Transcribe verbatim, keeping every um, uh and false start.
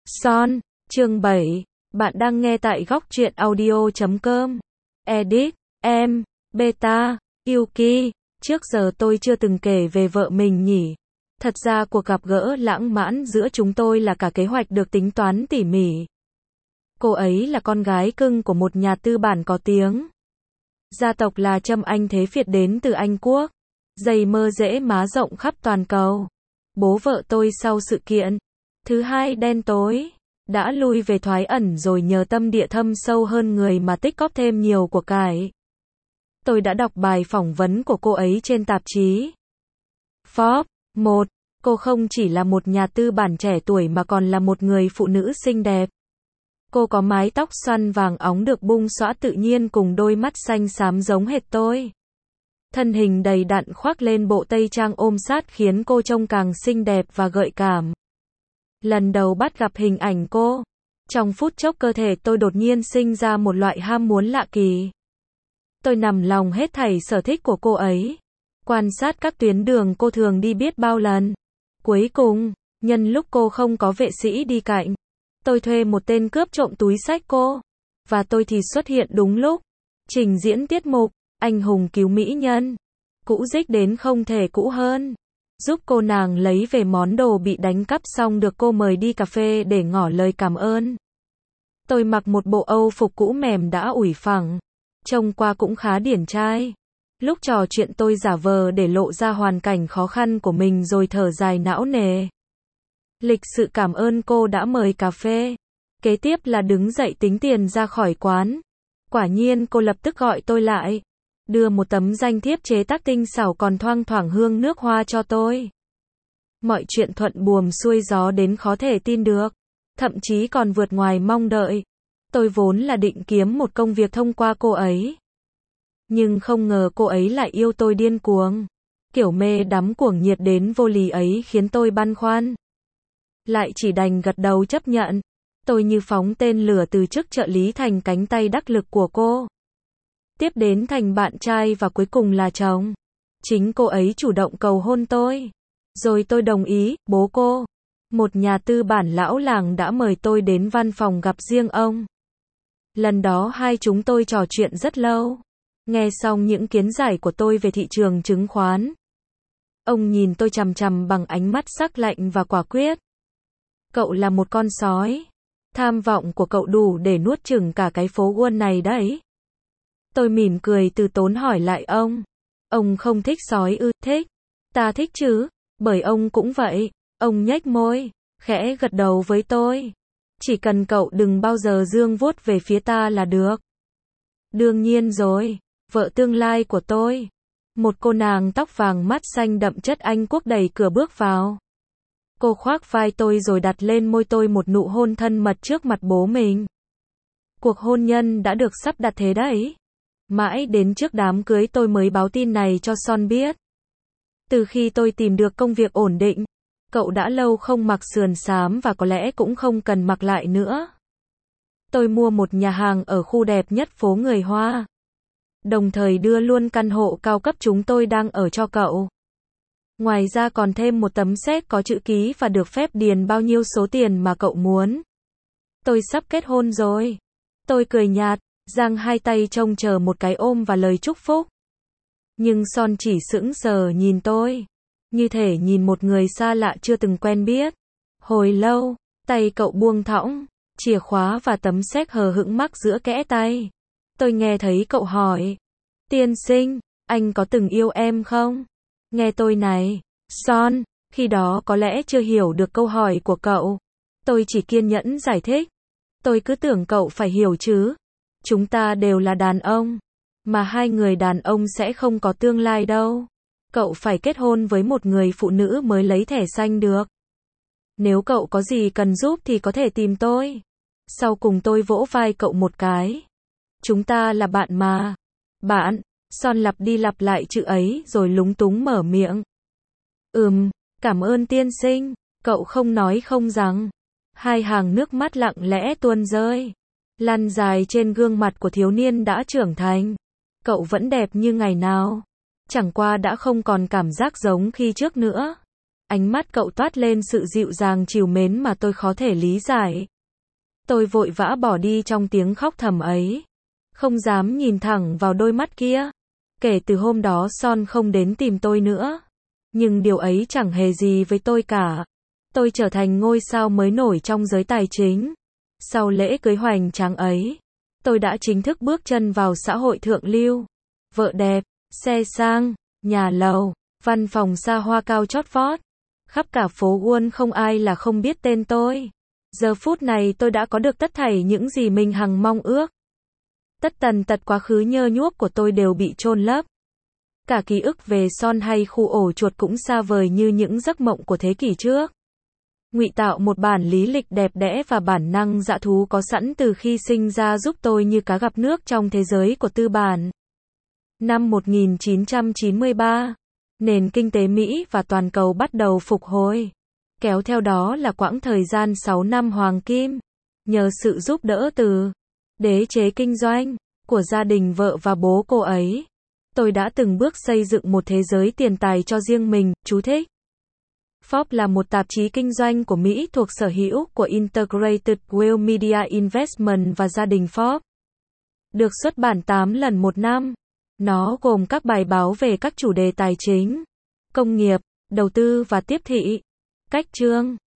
Son, chương bảy. Bạn đang nghe tại góc truyện audio chấm com. Edit, em, Beta, Yuki. Trước giờ tôi chưa từng kể về vợ mình nhỉ. Thật ra cuộc gặp gỡ lãng mạn giữa chúng tôi là cả kế hoạch được tính toán tỉ mỉ. Cô ấy là con gái cưng của một nhà tư bản có tiếng. Gia tộc là Trâm Anh Thế Việt đến từ Anh Quốc. Dày mơ rễ má rộng khắp toàn cầu. Bố vợ tôi sau sự kiện thứ hai đen tối đã lui về thoái ẩn rồi nhờ tâm địa thâm sâu hơn người mà tích góp thêm nhiều của cải. Tôi đã đọc bài phỏng vấn của cô ấy trên tạp chí Forbes. Một, cô không chỉ là một nhà tư bản trẻ tuổi mà còn là một người phụ nữ xinh đẹp. Cô có mái tóc xoăn vàng óng được bung xõa tự nhiên cùng đôi mắt xanh xám giống hệt tôi. Thân hình đầy đặn khoác lên bộ tây trang ôm sát khiến cô trông càng xinh đẹp và gợi cảm. Lần đầu bắt gặp hình ảnh cô, trong phút chốc cơ thể tôi đột nhiên sinh ra một loại ham muốn lạ kỳ. Tôi nằm lòng hết thảy sở thích của cô ấy. Quan sát các tuyến đường cô thường đi biết bao lần. Cuối cùng, nhân lúc cô không có vệ sĩ đi cạnh, tôi thuê một tên cướp trộm túi xách cô. Và tôi thì xuất hiện đúng lúc. Trình diễn tiết mục anh hùng cứu mỹ nhân. Cũ dích đến không thể cũ hơn. Giúp cô nàng lấy về món đồ bị đánh cắp xong được cô mời đi cà phê để ngỏ lời cảm ơn. Tôi mặc một bộ âu phục cũ mềm đã ủi phẳng. Trông qua cũng khá điển trai. Lúc trò chuyện tôi giả vờ để lộ ra hoàn cảnh khó khăn của mình rồi thở dài não nề. Lịch sự cảm ơn cô đã mời cà phê. Kế tiếp là đứng dậy tính tiền ra khỏi quán. Quả nhiên cô lập tức gọi tôi lại. Đưa một tấm danh thiếp chế tác tinh xảo còn thoang thoảng hương nước hoa cho tôi. Mọi chuyện thuận buồm xuôi gió đến khó thể tin được. Thậm chí còn vượt ngoài mong đợi. Tôi vốn là định kiếm một công việc thông qua cô ấy. Nhưng không ngờ cô ấy lại yêu tôi điên cuồng. Kiểu mê đắm cuồng nhiệt đến vô lý ấy khiến tôi băn khoăn. Lại chỉ đành gật đầu chấp nhận. Tôi như phóng tên lửa từ chức trợ lý thành cánh tay đắc lực của cô. Tiếp đến thành bạn trai và cuối cùng là chồng. Chính cô ấy chủ động cầu hôn tôi. Rồi tôi đồng ý. Bố cô, một nhà tư bản lão làng, đã mời tôi đến văn phòng gặp riêng ông. Lần đó hai chúng tôi trò chuyện rất lâu. Nghe xong những kiến giải của tôi về thị trường chứng khoán, ông nhìn tôi chằm chằm bằng ánh mắt sắc lạnh và quả quyết. Cậu là một con sói. Tham vọng của cậu đủ để nuốt chửng cả cái phố Wall này đấy. Tôi mỉm cười từ tốn hỏi lại ông. Ông không thích sói ư? Thích. Ta thích chứ. Bởi ông cũng vậy. Ông nhếch môi, khẽ gật đầu với tôi. Chỉ cần cậu đừng bao giờ giương vuốt về phía ta là được. Đương nhiên rồi. Vợ tương lai của tôi. Một cô nàng tóc vàng mắt xanh đậm chất Anh Quốc đẩy cửa bước vào. Cô khoác vai tôi rồi đặt lên môi tôi một nụ hôn thân mật trước mặt bố mình. Cuộc hôn nhân đã được sắp đặt thế đấy. Mãi đến trước đám cưới tôi mới báo tin này cho Son biết. Từ khi tôi tìm được công việc ổn định, cậu đã lâu không mặc sườn xám và có lẽ cũng không cần mặc lại nữa. Tôi mua một nhà hàng ở khu đẹp nhất phố người Hoa. Đồng thời đưa luôn căn hộ cao cấp chúng tôi đang ở cho cậu. Ngoài ra còn thêm một tấm séc có chữ ký và được phép điền bao nhiêu số tiền mà cậu muốn. Tôi sắp kết hôn rồi. Tôi cười nhạt, giang hai tay trông chờ một cái ôm và lời chúc phúc. Nhưng Son chỉ sững sờ nhìn tôi. Như thể nhìn một người xa lạ chưa từng quen biết. Hồi lâu, tay cậu buông thõng, chìa khóa và tấm séc hờ hững mắc giữa kẽ tay. Tôi nghe thấy cậu hỏi. Tiên sinh, anh có từng yêu em không? Nghe tôi này, Son, khi đó có lẽ chưa hiểu được câu hỏi của cậu. Tôi chỉ kiên nhẫn giải thích. Tôi cứ tưởng cậu phải hiểu chứ. Chúng ta đều là đàn ông. Mà hai người đàn ông sẽ không có tương lai đâu. Cậu phải kết hôn với một người phụ nữ mới lấy thẻ xanh được. Nếu cậu có gì cần giúp thì có thể tìm tôi. Sau cùng tôi vỗ vai cậu một cái. Chúng ta là bạn mà. Bạn. Son lặp đi lặp lại chữ ấy rồi lúng túng mở miệng. Ừm, cảm ơn tiên sinh. Cậu không nói không rằng. Hai hàng nước mắt lặng lẽ tuôn rơi. Lăn dài trên gương mặt của thiếu niên đã trưởng thành. Cậu vẫn đẹp như ngày nào. Chẳng qua đã không còn cảm giác giống khi trước nữa. Ánh mắt cậu toát lên sự dịu dàng trìu mến mà tôi khó thể lý giải. Tôi vội vã bỏ đi trong tiếng khóc thầm ấy. Không dám nhìn thẳng vào đôi mắt kia. Kể từ hôm đó Son không đến tìm tôi nữa. Nhưng điều ấy chẳng hề gì với tôi cả. Tôi trở thành ngôi sao mới nổi trong giới tài chính. Sau lễ cưới hoành tráng ấy, tôi đã chính thức bước chân vào xã hội thượng lưu. Vợ đẹp, xe sang, nhà lầu, văn phòng xa hoa cao chót vót. Khắp cả phố Wall không ai là không biết tên tôi. Giờ phút này tôi đã có được tất thảy những gì mình hằng mong ước. Tất tần tật quá khứ nhơ nhuốc của tôi đều bị chôn lấp. Cả ký ức về Son hay khu ổ chuột cũng xa vời như những giấc mộng của thế kỷ trước. Ngụy tạo một bản lý lịch đẹp đẽ và bản năng dã thú có sẵn từ khi sinh ra giúp tôi như cá gặp nước trong thế giới của tư bản. Năm một nghìn chín trăm chín mươi ba, nền kinh tế Mỹ và toàn cầu bắt đầu phục hồi. Kéo theo đó là quãng thời gian sáu năm hoàng kim. Nhờ sự giúp đỡ từ đế chế kinh doanh của gia đình vợ và bố cô ấy, tôi đã từng bước xây dựng một thế giới tiền tài cho riêng mình. Chú thích. Forbes là một tạp chí kinh doanh của Mỹ thuộc sở hữu của Integrated Wealth Media Investment và gia đình Forbes. Được xuất bản tám lần một năm. Nó gồm các bài báo về các chủ đề tài chính, công nghiệp, đầu tư và tiếp thị. Cách chương